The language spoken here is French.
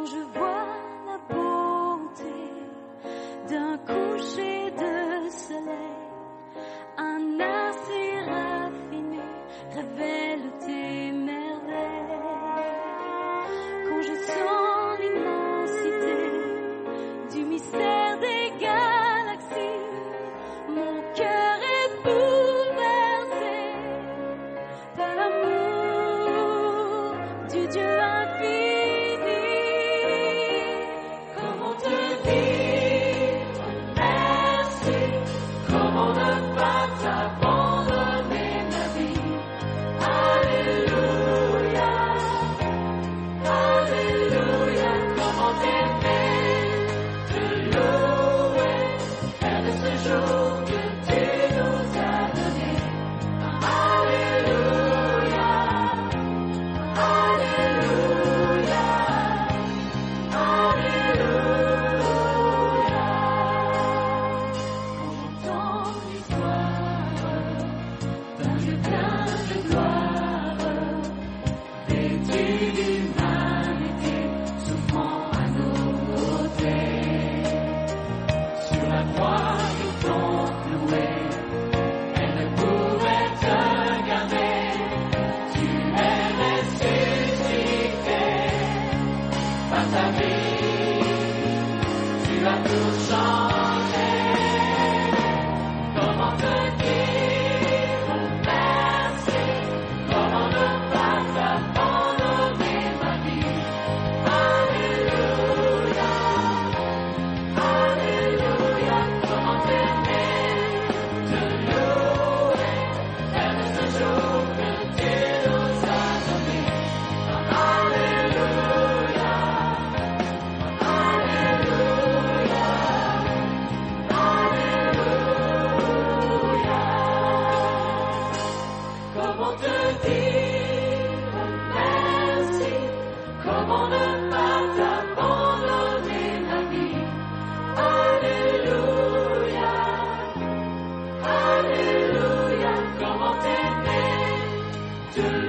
je vois la beauté d'un coucher de soleil, un art si raffiné révèle tes merveilles. Quand je sens l'immensité du mystère des galaxies, mon cœur est bouleversé par l'amour du Dieu infini. Comment te dire merci, comment ne pas t'abandonner ma vie. Alléluia, Alléluia, comment t'aimer, te louer, faire de ce jour que tu nous as donné. Alléluia, Alléluia, Alléluia. Quand j'entends l'histoire d'un Dieu plein de gloire, vêtu d'humanité, souffrant à nos côtés, sur la croix nous t'ont loué, elle ne pouvait te garder, tu es ressuscité, par ta vie, tu as tout changé. Comment te dire merci, comment ne pas t'abandonner ma vie. Alléluia, Alléluia, comment t'aimer, te louer, faire de ce jour que tu nous as donné. Alléluia, Alléluia, Alléluia. Comment te dire merci, comment ne pas t'abandonner ma vie. Alléluia, Alléluia, comment t'aimer, te